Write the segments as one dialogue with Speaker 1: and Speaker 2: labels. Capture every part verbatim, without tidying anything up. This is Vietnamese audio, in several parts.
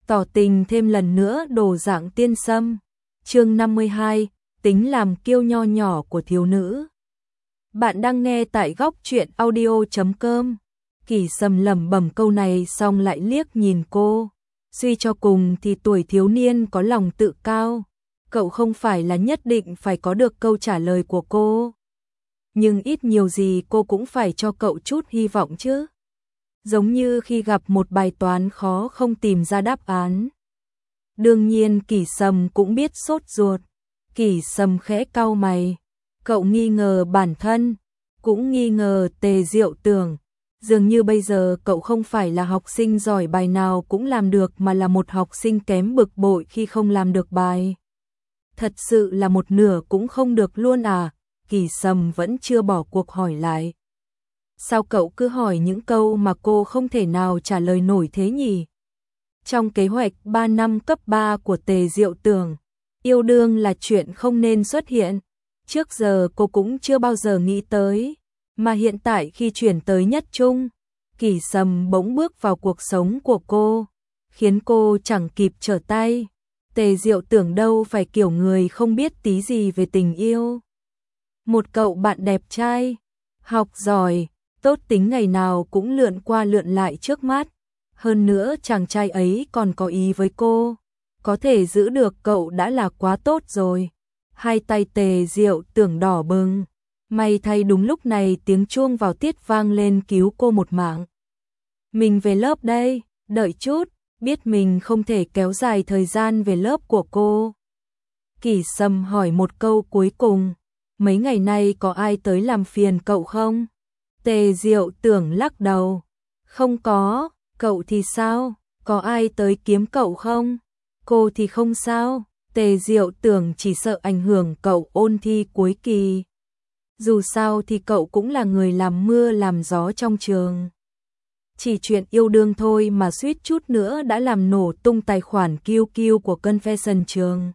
Speaker 1: tỏ tình thêm lần nữa đồ dạng tiên sâm. Chương năm mươi hai, tính làm kiêu nho nhỏ của thiếu nữ. Bạn đang nghe tại góc truyện audio chấm com. Kỷ Sâm lẩm bẩm câu này xong lại liếc nhìn cô. Suy cho cùng thì tuổi thiếu niên có lòng tự cao, cậu không phải là nhất định phải có được câu trả lời của cô. Nhưng ít nhiều gì cô cũng phải cho cậu chút hy vọng chứ. Giống như khi gặp một bài toán khó không tìm ra đáp án. Đương nhiên Kỷ Sâm cũng biết sốt ruột. Kỷ Sâm khẽ cau mày. Cậu nghi ngờ bản thân, cũng nghi ngờ Tề Diệu Tưởng. Dường như bây giờ cậu không phải là học sinh giỏi bài nào cũng làm được mà là một học sinh kém bực bội khi không làm được bài. Thật sự là một nửa cũng không được luôn à? Kỷ Sâm vẫn chưa bỏ cuộc hỏi lại. Sao cậu cứ hỏi những câu mà cô không thể nào trả lời nổi thế nhỉ? Trong kế hoạch ba năm cấp ba của Tề Diệu Tưởng, yêu đương là chuyện không nên xuất hiện. Trước giờ cô cũng chưa bao giờ nghĩ tới, mà hiện tại khi chuyển tới nhất trung, Kỷ Sâm bỗng bước vào cuộc sống của cô, khiến cô chẳng kịp trở tay. Tề Diệu Tưởng đâu phải kiểu người không biết tí gì về tình yêu. Một cậu bạn đẹp trai, học giỏi, tốt tính ngày nào cũng lượn qua lượn lại trước mắt. Hơn nữa chàng trai ấy còn có ý với cô, có thể giữ được cậu đã là quá tốt rồi. Hai tay Tề Diệu Tưởng đỏ bừng. May thay đúng lúc này tiếng chuông vào tiết vang lên cứu cô một mạng. Mình về lớp đây, đợi chút, biết mình không thể kéo dài thời gian về lớp của cô. Kỷ Sâm hỏi một câu cuối cùng, mấy ngày nay có ai tới làm phiền cậu không? Tề Diệu Tưởng lắc đầu, không có. Cậu thì sao? Có ai tới kiếm cậu không? Cô thì không sao. Tề Diệu Tưởng chỉ sợ ảnh hưởng cậu ôn thi cuối kỳ. Dù sao thì cậu cũng là người làm mưa làm gió trong trường. Chỉ chuyện yêu đương thôi mà suýt chút nữa đã làm nổ tung tài khoản Q Q của Confession trường.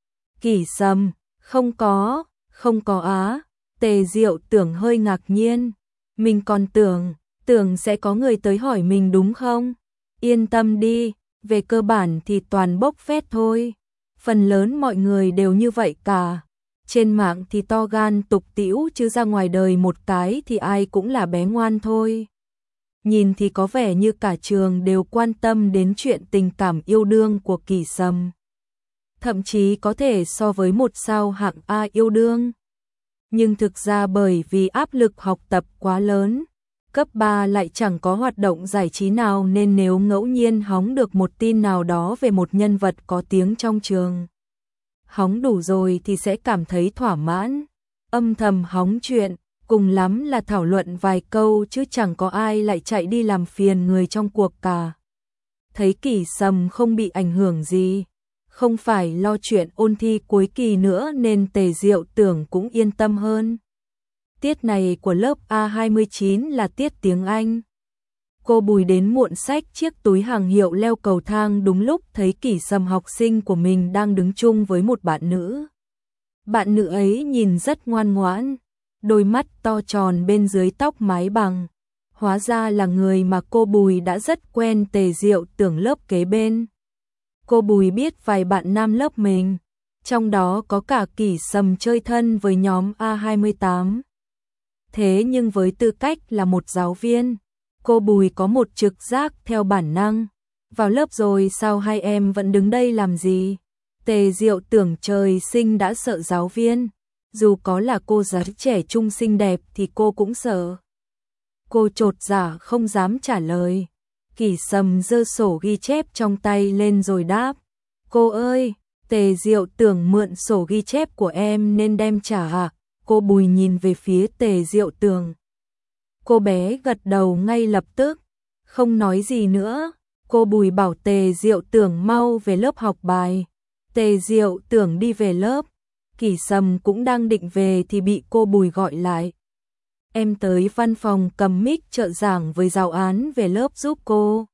Speaker 1: Kỷ Sâm, không có, không có á. Tề Diệu Tưởng hơi ngạc nhiên. Mình còn tưởng, tưởng sẽ có người tới hỏi mình đúng không? Yên tâm đi, về cơ bản thì toàn bốc phét thôi. Phần lớn mọi người đều như vậy cả. Trên mạng thì to gan tục tĩu chứ ra ngoài đời một cái thì ai cũng là bé ngoan thôi. Nhìn thì có vẻ như cả trường đều quan tâm đến chuyện tình cảm yêu đương của Kỷ Sâm. Thậm chí có thể so với một sao hạng A yêu đương. Nhưng thực ra bởi vì áp lực học tập quá lớn, cấp ba lại chẳng có hoạt động giải trí nào nên nếu ngẫu nhiên hóng được một tin nào đó về một nhân vật có tiếng trong trường, hóng đủ rồi thì sẽ cảm thấy thỏa mãn, âm thầm hóng chuyện, cùng lắm là thảo luận vài câu chứ chẳng có ai lại chạy đi làm phiền người trong cuộc cả. Thấy Kỷ Sâm không bị ảnh hưởng gì, không phải lo chuyện ôn thi cuối kỳ nữa nên Tề Diệu Tưởng cũng yên tâm hơn. Tiết này của lớp A hai mươi chín là tiết tiếng Anh. Cô Bùi đến muộn xách chiếc túi hàng hiệu leo cầu thang đúng lúc thấy Kỷ Sâm học sinh của mình đang đứng chung với một bạn nữ. Bạn nữ ấy nhìn rất ngoan ngoãn, đôi mắt to tròn bên dưới tóc mái bằng. Hóa ra là người mà cô Bùi đã rất quen. Tề Diệu Tưởng lớp kế bên. Cô Bùi biết vài bạn nam lớp mình, trong đó có cả Kỷ Sâm chơi thân với nhóm A hai mươi tám. Thế nhưng với tư cách là một giáo viên, cô Bùi có một trực giác theo bản năng. Vào lớp rồi sao hai em vẫn đứng đây làm gì? Tề Diệu Tưởng trời sinh đã sợ giáo viên. Dù có là cô giáo trẻ trung xinh đẹp thì cô cũng sợ. Cô chột dạ không dám trả lời. Kỷ Sâm giơ sổ ghi chép trong tay lên rồi đáp. Cô ơi, Tề Diệu Tưởng mượn sổ ghi chép của em nên đem trả à? Cô Bùi nhìn về phía Tề Diệu Tưởng. Cô bé gật đầu ngay lập tức, không nói gì nữa. Cô Bùi bảo Tề Diệu Tưởng mau về lớp học bài. Tề Diệu Tưởng đi về lớp. Kỷ Sâm cũng đang định về thì bị cô Bùi gọi lại. Em tới văn phòng cầm mic trợ giảng với giáo án về lớp giúp cô.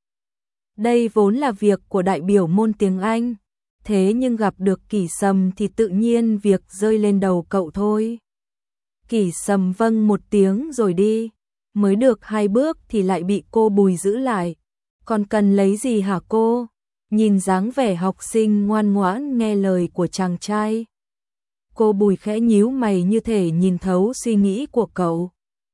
Speaker 1: Đây vốn là việc của đại biểu môn tiếng Anh. Thế nhưng gặp được Kỷ Sâm thì tự nhiên việc rơi lên đầu cậu thôi. Kỷ Sâm vâng một tiếng rồi đi. Mới được hai bước thì lại bị cô Bùi giữ lại. Còn cần lấy gì hả cô? nhìn dáng vẻ học sinh ngoan ngoãn nghe lời của chàng trai. Cô Bùi khẽ nhíu mày như thể nhìn thấu suy nghĩ của cậu.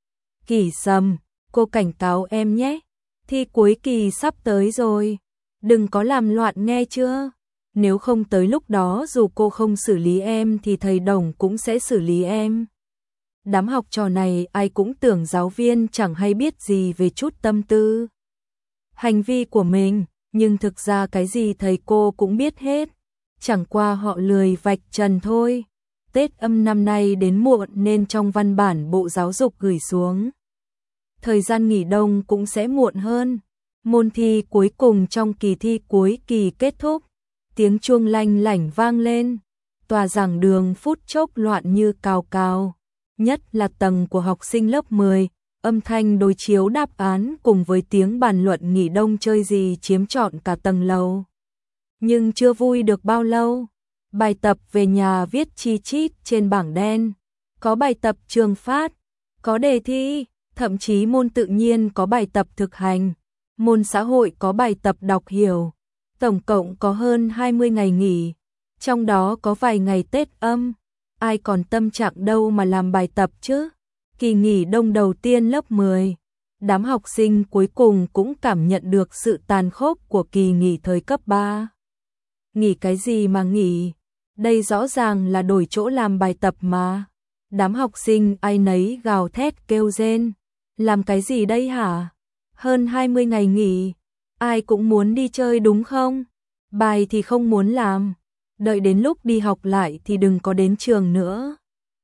Speaker 1: Kỷ Sâm, cô cảnh cáo em nhé, thi cuối kỳ sắp tới rồi, đừng có làm loạn nghe chưa? Nếu không tới lúc đó dù cô không xử lý em thì thầy Đồng cũng sẽ xử lý em. Đám học trò này ai cũng tưởng giáo viên chẳng hay biết gì về chút tâm tư hành vi của mình, nhưng thực ra cái gì thầy cô cũng biết hết, chẳng qua họ lười vạch trần thôi. Tết Âm năm nay đến muộn nên trong văn bản Bộ Giáo dục gửi xuống, thời gian nghỉ đông cũng sẽ muộn hơn. Môn thi cuối cùng trong kỳ thi cuối kỳ kết thúc, tiếng chuông lanh lảnh vang lên, tòa giảng đường phút chốc loạn như cào cào, nhất là tầng của học sinh lớp mười, âm thanh đối chiếu đáp án cùng với tiếng bàn luận nghỉ đông chơi gì chiếm trọn cả tầng lầu. Nhưng chưa vui được bao lâu, bài tập về nhà viết chi chít trên bảng đen, có bài tập trường phát, có đề thi, thậm chí môn tự nhiên có bài tập thực hành, môn xã hội có bài tập đọc hiểu. Tổng cộng có hơn hai mươi ngày nghỉ, trong đó có vài ngày Tết Âm, ai còn tâm trạng đâu mà làm bài tập chứ. Kỳ nghỉ đông đầu tiên lớp mười, đám học sinh cuối cùng cũng cảm nhận được sự tàn khốc của kỳ nghỉ thời cấp ba. Nghỉ cái gì mà nghỉ, đây rõ ràng là đổi chỗ làm bài tập mà. Đám học sinh ai nấy gào thét kêu rên, làm cái gì đây hả? Hơn hai mươi ngày nghỉ, ai cũng muốn đi chơi đúng không? Bài thì không muốn làm, đợi đến lúc đi học lại thì đừng có đến trường nữa.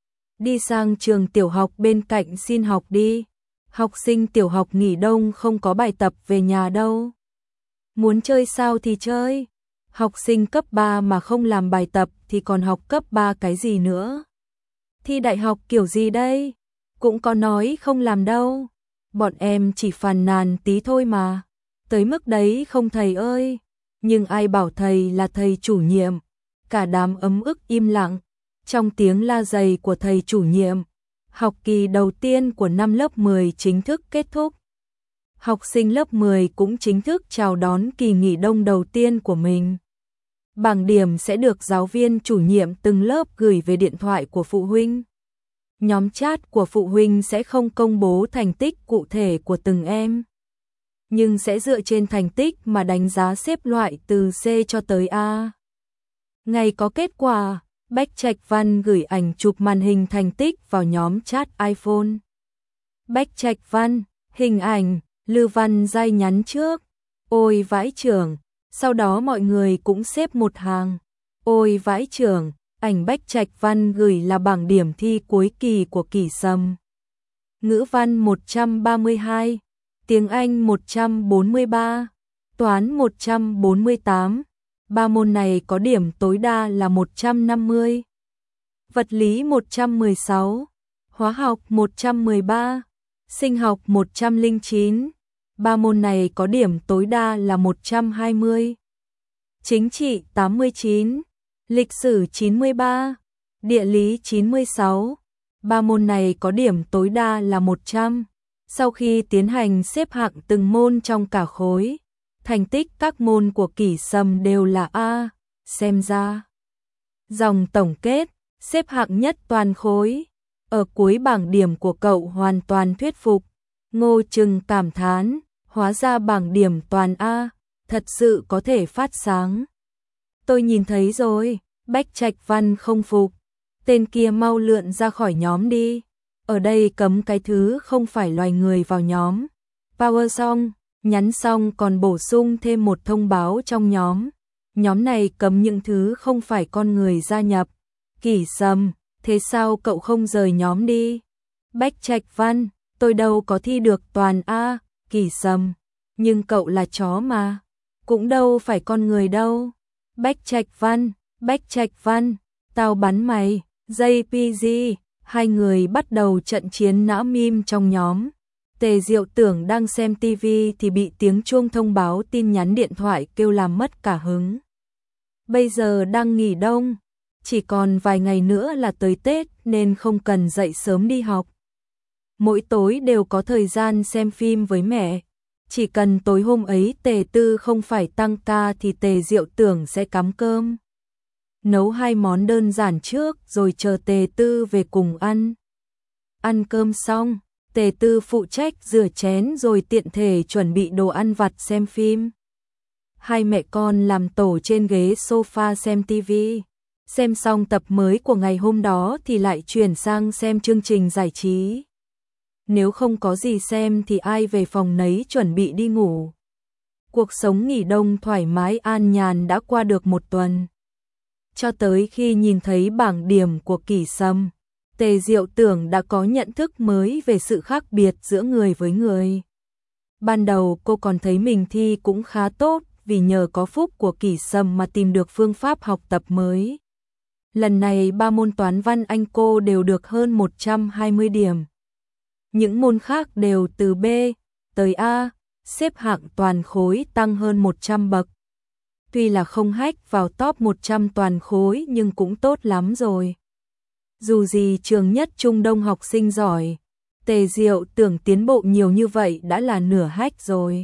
Speaker 1: Đi sang trường tiểu học bên cạnh xin học đi. Học sinh tiểu học nghỉ đông không có bài tập về nhà đâu. Muốn chơi sao thì chơi. Học sinh cấp ba mà không làm bài tập thì còn học cấp ba cái gì nữa? Thi đại học kiểu gì đây? Cũng có nói không làm đâu. Bọn em chỉ phàn nàn tí thôi mà. Tới mức đấy không thầy ơi. Nhưng ai bảo thầy là thầy chủ nhiệm? Cả đám ấm ức im lặng. Trong tiếng la dày của thầy chủ nhiệm, học kỳ đầu tiên của năm lớp mười chính thức kết thúc. Học sinh lớp mười cũng chính thức chào đón kỳ nghỉ đông đầu tiên của mình. Bảng điểm sẽ được giáo viên chủ nhiệm từng lớp gửi về điện thoại của phụ huynh. Nhóm chat của phụ huynh sẽ không công bố thành tích cụ thể của từng em, nhưng sẽ dựa trên thành tích mà đánh giá xếp loại từ C cho tới A. Ngày có kết quả, Bách Trạch Văn gửi ảnh chụp màn hình thành tích vào nhóm chat iPhone. Bách Trạch Văn, hình ảnh, Lư Văn Giai nhắn trước. Ôi vãi chưởng, sau đó mọi người cũng xếp một hàng. Ôi vãi chưởng, ảnh Bách Trạch Văn gửi là bảng điểm thi cuối kỳ của Kỷ Sâm. Ngữ văn một trăm ba mươi hai, tiếng Anh một trăm bốn mươi ba, toán một trăm bốn mươi tám. Ba môn này có điểm tối đa là một trăm năm mươi. Vật lý một trăm mười sáu, hóa học một trăm mười ba, sinh học một trăm lẻ chín. Ba môn này có điểm tối đa là một trăm hai mươi. Chính trị tám mươi chín, lịch sử chín mươi ba, địa lý chín mươi sáu. Ba môn này có điểm tối đa là một trăm. Sau khi tiến hành xếp hạng từng môn trong cả khối, thành tích các môn của Kỷ Sâm đều là A, xem ra. Dòng tổng kết, xếp hạng nhất toàn khối. Ở cuối bảng điểm của cậu hoàn toàn thuyết phục. Ngô Trừng cảm thán, hóa ra bảng điểm toàn A, thật sự có thể phát sáng. Tôi nhìn thấy rồi, Bách Trạch Văn không phục. Tên kia mau lượn ra khỏi nhóm đi. Ở đây cấm cái thứ không phải loài người vào nhóm. Power xong, nhắn xong còn bổ sung thêm một thông báo trong nhóm. Nhóm này cấm những thứ không phải con người gia nhập. Kỷ Sâm, thế sao cậu không rời nhóm đi? Bách Trạch Văn, tôi đâu có thi được toàn A. Kỷ Sâm, nhưng cậu là chó mà, cũng đâu phải con người đâu. Bách Trạch Văn, Bách Trạch Văn, tao bắn mày. gi pê giê, hai người bắt đầu trận chiến não meme trong nhóm. Tề Diệu tưởng đang xem tivi thì bị tiếng chuông thông báo tin nhắn điện thoại kêu làm mất cả hứng. Bây giờ đang nghỉ đông, chỉ còn vài ngày nữa là tới Tết nên không cần dậy sớm đi học. Mỗi tối đều có thời gian xem phim với mẹ. Chỉ cần tối hôm ấy Tề Tư không phải tăng ca thì Tề Diệu Tưởng sẽ cắm cơm. Nấu hai món đơn giản trước rồi chờ Tề Tư về cùng ăn. Ăn cơm xong, Tề Tư phụ trách rửa chén rồi tiện thể chuẩn bị đồ ăn vặt xem phim. Hai mẹ con làm tổ trên ghế sofa xem tivi. Xem xong tập mới của ngày hôm đó thì lại chuyển sang xem chương trình giải trí. Nếu không có gì xem thì ai về phòng nấy chuẩn bị đi ngủ. Cuộc sống nghỉ đông thoải mái an nhàn đã qua được một tuần. Cho tới khi nhìn thấy bảng điểm của Kỷ Sâm, Tề Diệu Tưởng đã có nhận thức mới về sự khác biệt giữa người với người. Ban đầu cô còn thấy mình thi cũng khá tốt vì nhờ có phúc của Kỷ Sâm mà tìm được phương pháp học tập mới. Lần này ba môn toán văn Anh cô đều được hơn một trăm hai mươi điểm. Những môn khác đều từ B tới A, xếp hạng toàn khối tăng hơn một trăm bậc. Tuy là không hack vào top một trăm toàn khối nhưng cũng tốt lắm rồi. Dù gì trường nhất Trung Đông học sinh giỏi, Tề Diệu Tưởng tiến bộ nhiều như vậy đã là nửa hack rồi.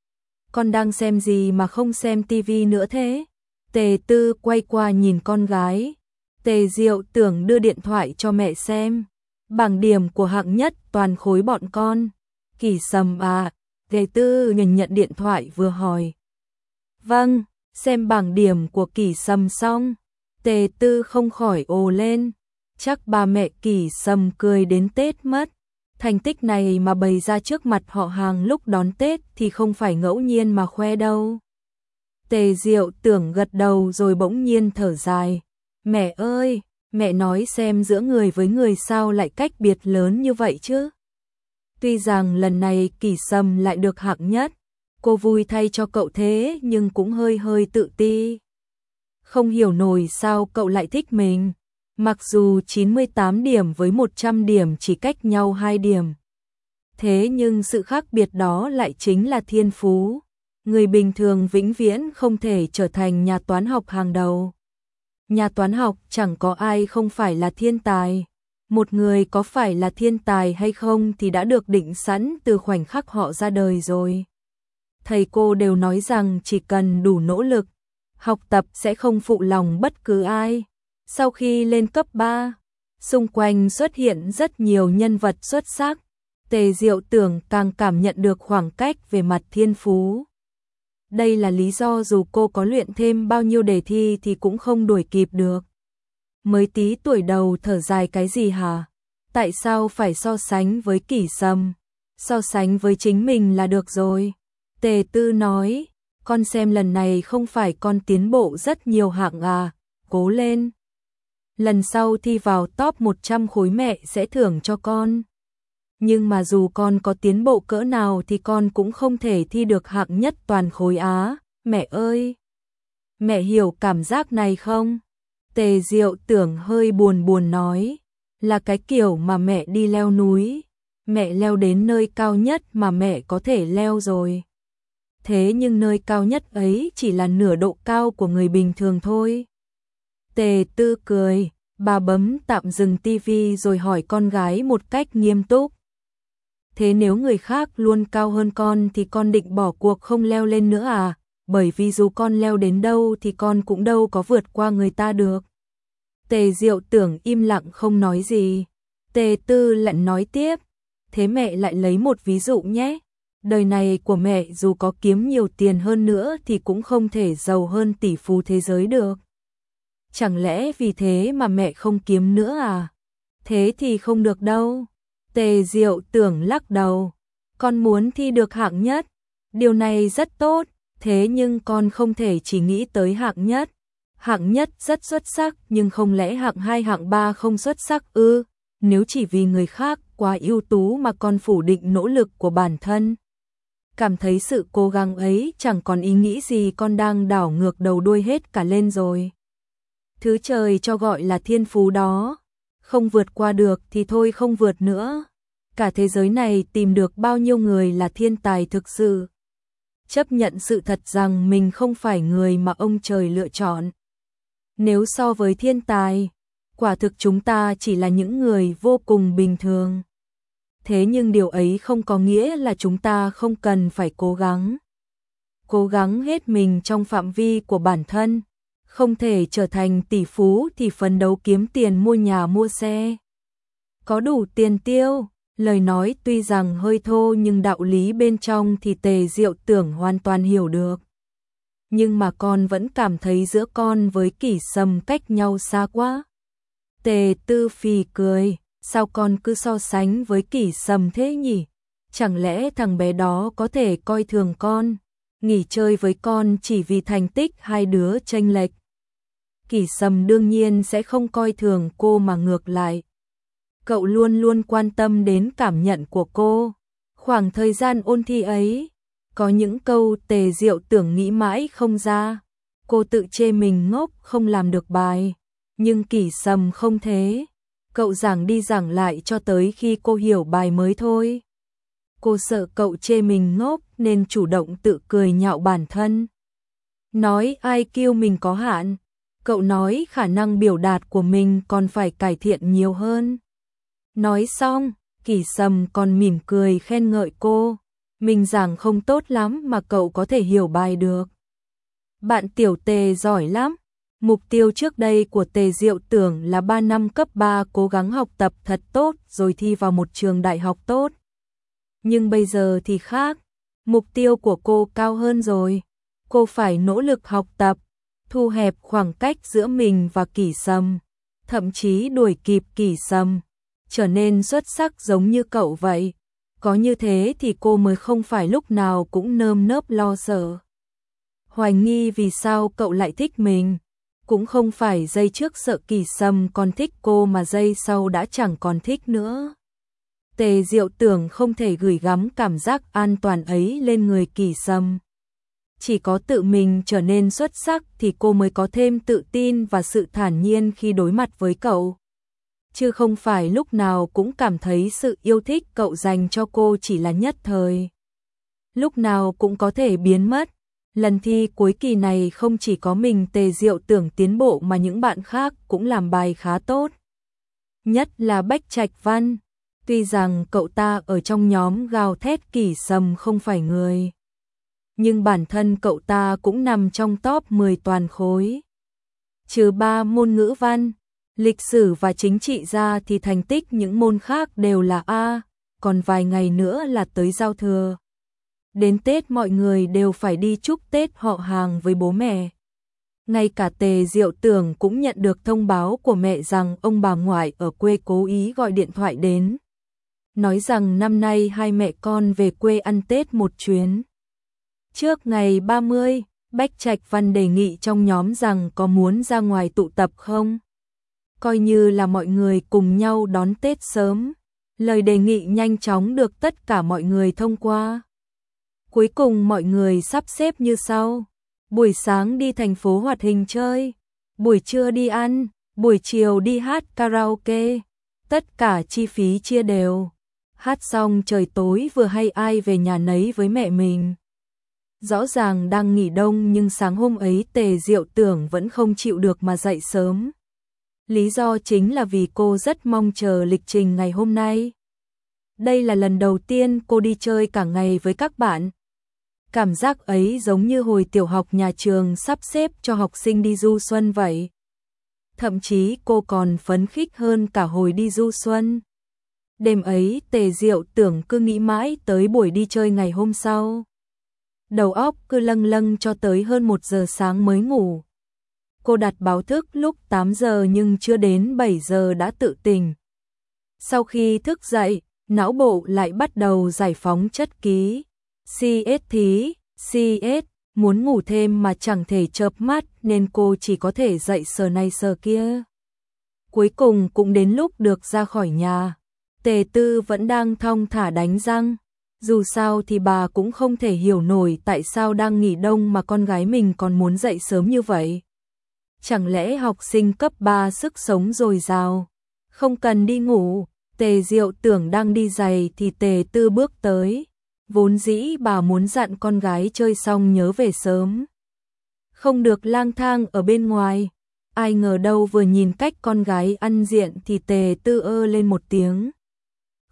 Speaker 1: Con đang xem gì mà không xem tivi nữa thế? Tề Tư quay qua nhìn con gái. Tề Diệu Tưởng đưa điện thoại cho mẹ xem. Bảng điểm của hạng nhất toàn khối bọn con. Kỷ Sâm à? Tề Tư nhận nhận điện thoại vừa hỏi. Vâng, xem bảng điểm của Kỷ Sâm xong. Tề Tư không khỏi ồ lên. Chắc ba mẹ Kỷ Sâm cười đến Tết mất. Thành tích này mà bày ra trước mặt họ hàng lúc đón Tết thì không phải ngẫu nhiên mà khoe đâu. Tề Diệu Tưởng gật đầu rồi bỗng nhiên thở dài. Mẹ ơi, mẹ nói xem giữa người với người sao lại cách biệt lớn như vậy chứ? Tuy rằng lần này Kỷ Sâm lại được hạng nhất, cô vui thay cho cậu thế nhưng cũng hơi hơi tự ti. Không hiểu nổi sao cậu lại thích mình. Mặc dù chín mươi tám điểm với một trăm điểm chỉ cách nhau hai điểm. Thế nhưng sự khác biệt đó lại chính là thiên phú. Người bình thường vĩnh viễn không thể trở thành nhà toán học hàng đầu. Nhà toán học chẳng có ai không phải là thiên tài. Một người có phải là thiên tài hay không thì đã được định sẵn từ khoảnh khắc họ ra đời rồi. Thầy cô đều nói rằng chỉ cần đủ nỗ lực, học tập sẽ không phụ lòng bất cứ ai. Sau khi lên cấp ba, xung quanh xuất hiện rất nhiều nhân vật xuất sắc. Tề Diệu Tưởng càng cảm nhận được khoảng cách về mặt thiên phú. Đây là lý do dù cô có luyện thêm bao nhiêu đề thi thì cũng không đuổi kịp được. Mới tí tuổi đầu thở dài cái gì hả? Tại sao phải so sánh với Kỷ Sâm? So sánh với chính mình là được rồi. Tề Tư nói, con xem lần này không phải con tiến bộ rất nhiều hạng à, cố lên. Lần sau thi vào top một trăm khối mẹ sẽ thưởng cho con. Nhưng mà dù con có tiến bộ cỡ nào thì con cũng không thể thi được hạng nhất toàn khối Á, mẹ ơi. Mẹ hiểu cảm giác này không? Tề Diệu Tưởng hơi buồn buồn nói, là cái kiểu mà mẹ đi leo núi. Mẹ leo đến nơi cao nhất mà mẹ có thể leo rồi. Thế nhưng nơi cao nhất ấy chỉ là nửa độ cao của người bình thường thôi. Tề Tư cười, bà bấm tạm dừng tivi rồi hỏi con gái một cách nghiêm túc. Thế nếu người khác luôn cao hơn con thì con định bỏ cuộc không leo lên nữa à? Bởi vì dù con leo đến đâu thì con cũng đâu có vượt qua người ta được. Tề Diệu Tưởng im lặng không nói gì. Tề Tư lại nói tiếp. Thế mẹ lại lấy một ví dụ nhé. Đời này của mẹ dù có kiếm nhiều tiền hơn nữa thì cũng không thể giàu hơn tỷ phú thế giới được. Chẳng lẽ vì thế mà mẹ không kiếm nữa à? Thế thì không được đâu. Tề Diệu Tưởng lắc đầu. Con muốn thi được hạng nhất. Điều này rất tốt. Thế nhưng con không thể chỉ nghĩ tới hạng nhất. Hạng nhất rất xuất sắc nhưng không lẽ hạng hai hạng ba không xuất sắc ư? Nếu chỉ vì người khác quá ưu tú mà con phủ định nỗ lực của bản thân. Cảm thấy sự cố gắng ấy chẳng còn ý nghĩ gì con đang đảo ngược đầu đuôi hết cả lên rồi. Thứ trời cho gọi là thiên phú đó. Không vượt qua được thì thôi không vượt nữa. Cả thế giới này tìm được bao nhiêu người là thiên tài thực sự. Chấp nhận sự thật rằng mình không phải người mà ông trời lựa chọn. Nếu so với thiên tài, quả thực chúng ta chỉ là những người vô cùng bình thường. thế nhưng điều ấy không có nghĩa là chúng ta không cần phải cố gắng. Cố gắng hết mình trong phạm vi của bản thân, không thể trở thành tỷ phú thì phấn đấu kiếm tiền mua nhà mua xe. Có đủ tiền tiêu, lời nói tuy rằng hơi thô nhưng đạo lý bên trong thì Tề Diệu Tưởng hoàn toàn hiểu được. Nhưng mà con vẫn cảm thấy giữa con với Kỷ Sâm cách nhau xa quá. Tề Tư phì cười, sao con cứ so sánh với Kỷ Sâm thế nhỉ? Chẳng lẽ thằng bé đó có thể coi thường con, nghỉ chơi với con chỉ vì thành tích hai đứa chênh lệch? Kỷ Sâm đương nhiên sẽ không coi thường cô mà ngược lại. Cậu luôn luôn quan tâm đến cảm nhận của cô. Khoảng thời gian ôn thi ấy, có những câu Tề Diệu Tưởng nghĩ mãi không ra. Cô tự chê mình ngốc không làm được bài. Nhưng Kỷ Sâm không thế. Cậu giảng đi giảng lại cho tới khi cô hiểu bài mới thôi. Cô sợ cậu chê mình ngốc nên chủ động tự cười nhạo bản thân. Nói i kiu mình có hạn. Cậu nói khả năng biểu đạt của mình còn phải cải thiện nhiều hơn. Nói xong, Kỷ Sâm còn mỉm cười khen ngợi cô. Mình giảng không tốt lắm mà cậu có thể hiểu bài được. Bạn tiểu Tề giỏi lắm. Mục tiêu trước đây của Tề Diệu Tưởng là ba năm cấp ba cố gắng học tập thật tốt rồi thi vào một trường đại học tốt. Nhưng bây giờ thì khác. Mục tiêu của cô cao hơn rồi. Cô phải nỗ lực học tập, thu hẹp khoảng cách giữa mình và Kỷ Sâm, thậm chí đuổi kịp Kỷ Sâm, trở nên xuất sắc giống như cậu vậy. Có như thế thì cô mới không phải lúc nào cũng nơm nớp lo sợ, hoài nghi vì sao cậu lại thích mình. Cũng không phải giây trước sợ Kỷ Sâm còn thích cô mà giây sau đã chẳng còn thích nữa. Tề Diệu Tưởng không thể gửi gắm cảm giác an toàn ấy lên người Kỷ Sâm. Chỉ có tự mình trở nên xuất sắc thì cô mới có thêm tự tin và sự thản nhiên khi đối mặt với cậu. Chứ không phải lúc nào cũng cảm thấy sự yêu thích cậu dành cho cô chỉ là nhất thời. Lúc nào cũng có thể biến mất. Lần thi cuối kỳ này không chỉ có mình Tề Diệu Tưởng tiến bộ mà những bạn khác cũng làm bài khá tốt. Nhất là Bách Trạch Văn. Tuy rằng cậu ta ở trong nhóm gào thét Kỷ Sâm không phải người, nhưng bản thân cậu ta cũng nằm trong top mười toàn khối. Trừ ba môn ngữ văn, lịch sử và chính trị ra thì thành tích những môn khác đều là A, còn vài ngày nữa là tới giao thừa. Đến Tết mọi người đều phải đi chúc Tết họ hàng với bố mẹ. Ngay cả Tề Diệu Tưởng cũng nhận được thông báo của mẹ rằng ông bà ngoại ở quê cố ý gọi điện thoại đến, nói rằng năm nay hai mẹ con về quê ăn Tết một chuyến. Trước ngày ba mươi, Bách Trạch Văn đề nghị trong nhóm rằng có muốn ra ngoài tụ tập không? Coi như là mọi người cùng nhau đón Tết sớm. Lời đề nghị nhanh chóng được tất cả mọi người thông qua. Cuối cùng mọi người sắp xếp như sau. Buổi sáng đi thành phố Hoạt Hình chơi, buổi trưa đi ăn, buổi chiều đi hát karaoke. Tất cả chi phí chia đều. Hát xong trời tối vừa hay ai về nhà nấy với mẹ mình. Rõ ràng đang nghỉ đông nhưng sáng hôm ấy Tề Diệu Tưởng vẫn không chịu được mà dậy sớm. Lý do chính là vì cô rất mong chờ lịch trình ngày hôm nay. Đây là lần đầu tiên cô đi chơi cả ngày với các bạn. Cảm giác ấy giống như hồi tiểu học nhà trường sắp xếp cho học sinh đi du xuân vậy. Thậm chí cô còn phấn khích hơn cả hồi đi du xuân. Đêm ấy Tề Diệu Tưởng cứ nghĩ mãi tới buổi đi chơi ngày hôm sau. Đầu óc cứ lâng lâng cho tới hơn một giờ sáng mới ngủ. Cô đặt báo thức lúc tám giờ nhưng chưa đến bảy giờ đã tự tỉnh. Sau khi thức dậy, não bộ lại bắt đầu giải phóng chất ký. xê ét thí, xê ét, muốn ngủ thêm mà chẳng thể chợp mắt nên cô chỉ có thể dậy sờ này sờ kia. Cuối cùng cũng đến lúc được ra khỏi nhà. Tề Tư vẫn đang thong thả đánh răng. Dù sao thì bà cũng không thể hiểu nổi tại sao đang nghỉ đông mà con gái mình còn muốn dậy sớm như vậy. Chẳng lẽ học sinh cấp ba sức sống dồi dào, không cần đi ngủ. Tề Diệu Tưởng đang đi giày thì Tề Tư bước tới. Vốn dĩ bà muốn dặn con gái chơi xong nhớ về sớm, không được lang thang ở bên ngoài. Ai ngờ đâu vừa nhìn cách con gái ăn diện thì Tề Tư ơ lên một tiếng.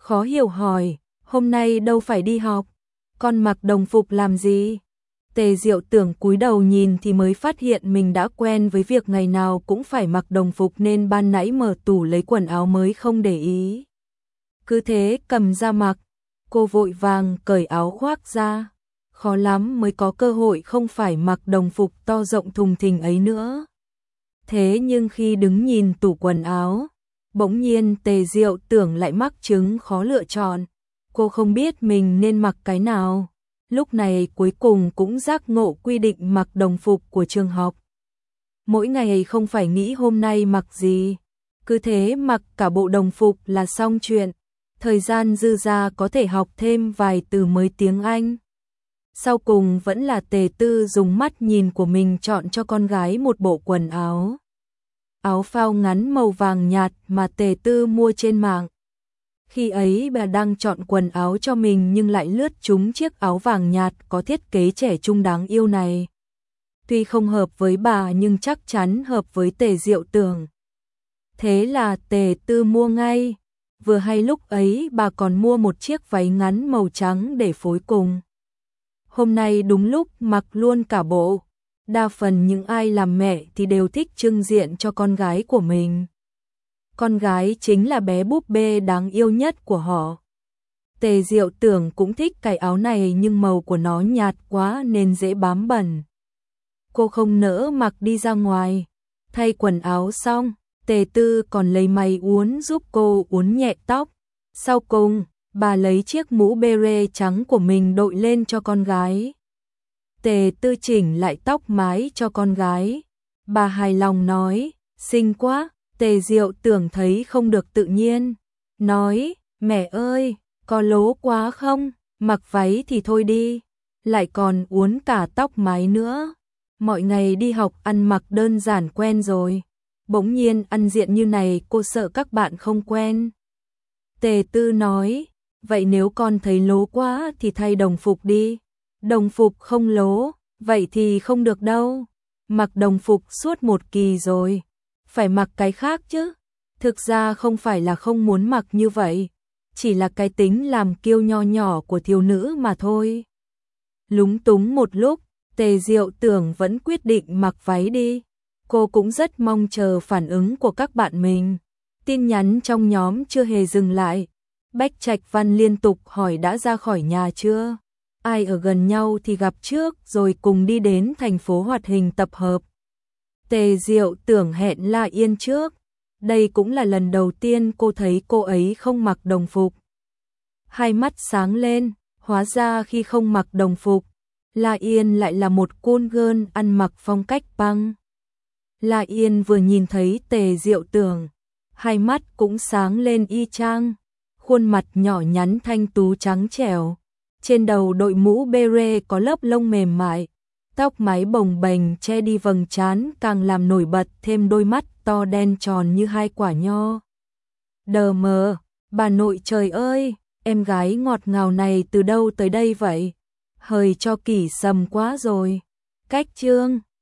Speaker 1: khó hiểu hỏi, hôm nay đâu phải đi học, con mặc đồng phục làm gì? Tề Diệu Tưởng cúi đầu nhìn thì mới phát hiện mình đã quen với việc ngày nào cũng phải mặc đồng phục nên ban nãy mở tủ lấy quần áo mới không để ý. Cứ thế cầm ra mặc, cô vội vàng cởi áo khoác ra, khó lắm mới có cơ hội không phải mặc đồng phục to rộng thùng thình ấy nữa. Thế nhưng khi đứng nhìn tủ quần áo, bỗng nhiên Tề Diệu Tưởng lại mắc chứng khó lựa chọn, cô không biết mình nên mặc cái nào. Lúc này cuối cùng cũng giác ngộ quy định mặc đồng phục của trường học. Mỗi ngày không phải nghĩ hôm nay mặc gì, cứ thế mặc cả bộ đồng phục là xong chuyện. Thời gian dư ra có thể học thêm vài từ mới tiếng Anh. Sau cùng vẫn là Tề Tư dùng mắt nhìn của mình chọn cho con gái một bộ quần áo. Áo phao ngắn màu vàng nhạt mà Tề Tư mua trên mạng. Khi ấy bà đang chọn quần áo cho mình nhưng lại lướt trúng chiếc áo vàng nhạt có thiết kế trẻ trung đáng yêu này. Tuy không hợp với bà nhưng chắc chắn hợp với Tề Diệu Tưởng. Thế là Tề Tư mua ngay. Vừa hay lúc ấy bà còn mua một chiếc váy ngắn màu trắng để phối cùng. Hôm nay đúng lúc mặc luôn cả bộ. Đa phần những ai làm mẹ thì đều thích trưng diện cho con gái của mình. Con gái chính là bé búp bê đáng yêu nhất của họ. Tề Diệu Tưởng cũng thích cái áo này nhưng màu của nó nhạt quá nên dễ bám bẩn. Cô không nỡ mặc đi ra ngoài. Thay quần áo xong, Tề Tư còn lấy máy uốn giúp cô uốn nhẹ tóc. Sau cùng, bà lấy chiếc mũ beret trắng của mình đội lên cho con gái. Tề Tư chỉnh lại tóc mái cho con gái. Bà hài lòng nói, xinh quá. Tề Diệu Tưởng thấy không được tự nhiên. Nói, mẹ ơi, có lố quá không? Mặc váy thì thôi đi. Lại còn uốn cả tóc mái nữa. Mọi ngày đi học ăn mặc đơn giản quen rồi. Bỗng nhiên ăn diện như này cô sợ các bạn không quen. Tề Tư nói, vậy nếu con thấy lố quá thì thay đồng phục đi. Đồng phục không lố, vậy thì không được đâu. Mặc đồng phục suốt một kỳ rồi, phải mặc cái khác chứ. Thực ra không phải là không muốn mặc như vậy, chỉ là cái tính làm kiêu nho nhỏ của thiếu nữ mà thôi. Lúng túng một lúc, Tề Diệu Tưởng vẫn quyết định mặc váy đi. Cô cũng rất mong chờ phản ứng của các bạn mình. Tin nhắn trong nhóm chưa hề dừng lại. Bách Trạch Văn liên tục hỏi đã ra khỏi nhà chưa? Ai ở gần nhau thì gặp trước rồi cùng đi đến thành phố hoạt hình tập hợp. Tề Diệu Tưởng hẹn La Yên trước. Đây cũng là lần đầu tiên cô thấy cô ấy không mặc đồng phục. Hai mắt sáng lên, hóa ra khi không mặc đồng phục, La Yên lại là một cool girl ăn mặc phong cách punk. La Yên vừa nhìn thấy Tề Diệu Tưởng, hai mắt cũng sáng lên y chang, khuôn mặt nhỏ nhắn thanh tú trắng trẻo, trên đầu đội mũ beret có lớp lông mềm mại, tóc mái bồng bềnh che đi vầng trán càng làm nổi bật thêm đôi mắt to đen tròn như hai quả nho. Đờ mờ, bà nội trời ơi, em gái ngọt ngào này từ đâu tới đây vậy? Hời cho Kỷ Sầm quá rồi. Cách chương